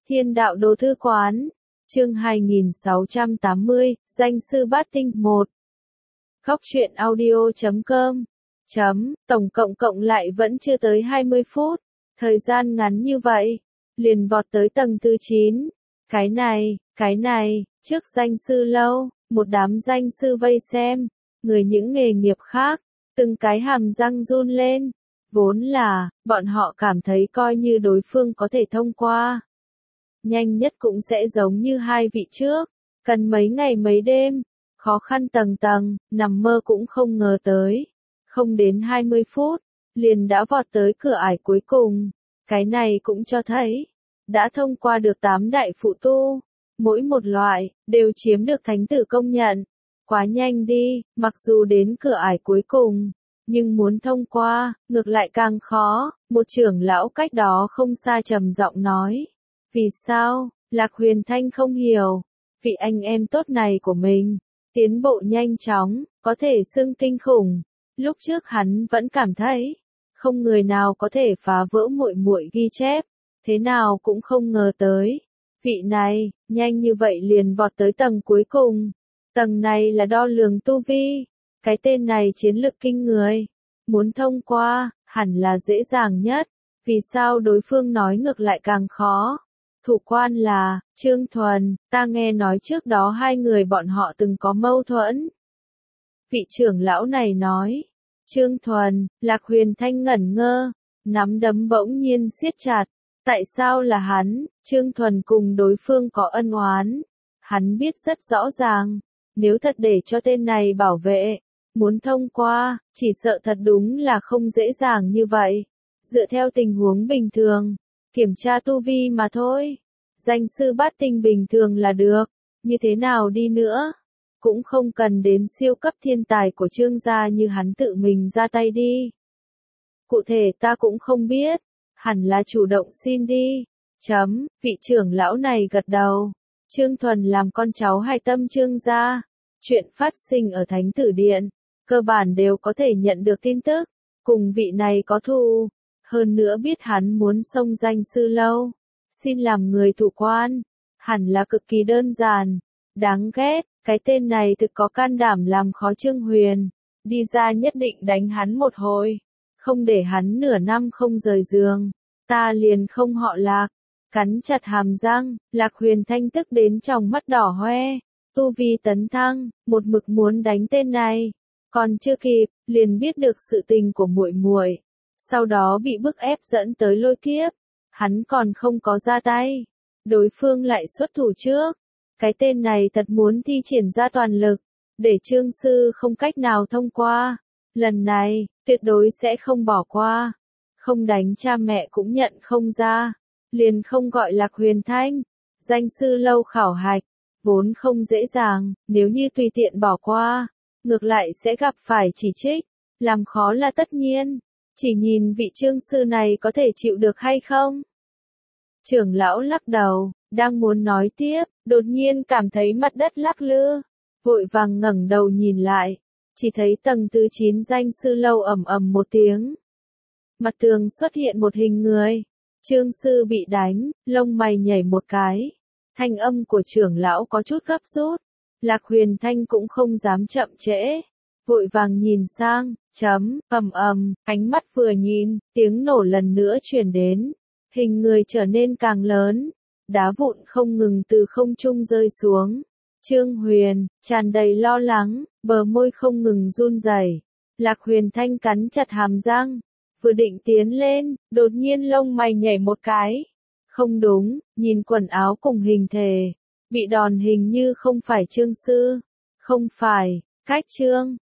Thiên đạo đồ thư quán, chương 2680, danh sư bát tinh 1. Khóc chuyện audio.com. Tổng cộng lại vẫn chưa tới 20 phút, thời gian ngắn như vậy, liền vọt tới tầng thứ 9. Cái này, trước danh sư lâu, một đám danh sư vây xem, người những nghề nghiệp khác, từng cái hàm răng run lên. Vốn là, bọn họ cảm thấy coi như đối phương có thể thông qua, nhanh nhất cũng sẽ giống như hai vị trước, cần mấy ngày mấy đêm, khó khăn tầng tầng, nằm mơ cũng không ngờ tới. Không đến 20 phút, liền đã vọt tới cửa ải cuối cùng. Cái này cũng cho thấy, đã thông qua được 8 đại phụ tu, mỗi một loại, đều chiếm được thánh tử công nhận. Quá nhanh đi, mặc dù đến cửa ải cuối cùng, nhưng muốn thông qua, ngược lại càng khó. Một trưởng lão cách đó không xa trầm giọng nói. Vì sao? Lạc Huyền Thanh không hiểu. Vị anh em tốt này của mình, tiến bộ nhanh chóng, có thể xưng kinh khủng. Lúc trước hắn vẫn cảm thấy, không người nào có thể phá vỡ muội ghi chép, thế nào cũng không ngờ tới. Vị này, nhanh như vậy liền vọt tới tầng cuối cùng. Tầng này là đo lường tu vi. Cái tên này chiến lực kinh người. Muốn thông qua, hẳn là dễ dàng nhất. Vì sao đối phương nói ngược lại càng khó? Thủ quan là, Trương Thuần, ta nghe nói trước đó hai người bọn họ từng có mâu thuẫn. Vị trưởng lão này nói, Trương Thuần, Lạc Huyền Thanh ngẩn ngơ, nắm đấm bỗng nhiên siết chặt. Tại sao là hắn? Trương Thuần cùng đối phương có ân oán. Hắn biết rất rõ ràng, nếu thật để cho tên này bảo vệ, muốn thông qua, chỉ sợ thật đúng là không dễ dàng như vậy. Dựa theo tình huống bình thường, kiểm tra tu vi mà thôi. Danh sư bát tinh bình thường là được, như thế nào đi nữa, cũng không cần đến siêu cấp thiên tài của Trương gia như hắn tự mình ra tay đi. Cụ thể ta cũng không biết, hẳn là chủ động xin đi. Vị trưởng lão này gật đầu. Trương Thuần làm con cháu hai tâm Trương gia, chuyện phát sinh ở Thánh Tử Điện, cơ bản đều có thể nhận được tin tức, cùng vị này có thù. Hơn nữa biết hắn muốn xông danh sư lâu, xin làm người thủ quan, hẳn là cực kỳ đơn giản. Đáng ghét, cái tên này thực có can đảm làm khó Trương Huyền, đi ra nhất định đánh hắn một hồi, không để hắn nửa năm không rời giường, ta liền không họ Lạc. Cắn chặt hàm răng, Lạc Huyền Thanh tức đến tròng mắt đỏ hoe, tu vi tấn thăng, một mực muốn đánh tên này, còn chưa kịp, liền biết được sự tình của muội. Sau đó bị bức ép dẫn tới lôi kiếp, hắn còn không có ra tay, đối phương lại xuất thủ trước. Cái tên này thật muốn thi triển ra toàn lực, để Trương sư không cách nào thông qua. Lần này, tuyệt đối sẽ không bỏ qua. Không đánh cha mẹ cũng nhận không ra, liền không gọi Lạc Huyền Thanh. Danh sư lâu khảo hạch, vốn không dễ dàng, nếu như tùy tiện bỏ qua, ngược lại sẽ gặp phải chỉ trích, làm khó là tất nhiên. Chỉ nhìn vị Trương sư này có thể chịu được hay không. Trưởng lão lắc đầu, đang muốn nói tiếp, đột nhiên cảm thấy mặt đất lắc lư, vội vàng ngẩng đầu nhìn lại, chỉ thấy tầng thứ 9 danh sư lâu ầm ầm một tiếng. Mặt tường xuất hiện một hình người, Trương sư bị đánh, lông mày nhảy một cái. Thanh âm của trưởng lão có chút gấp rút, Lạc Huyền Thanh cũng không dám chậm trễ, vội vàng nhìn sang, ánh mắt vừa nhìn, tiếng nổ lần nữa truyền đến, hình người trở nên càng lớn, đá vụn không ngừng từ không trung rơi xuống. Trương Huyền, tràn đầy lo lắng, bờ môi không ngừng run rẩy. Lạc Huyền Thanh cắn chặt hàm răng, vừa định tiến lên, đột nhiên lông mày nhảy một cái. Không đúng, nhìn quần áo cùng hình thể, bị đòn hình như không phải Trương sư, không phải, cách Trương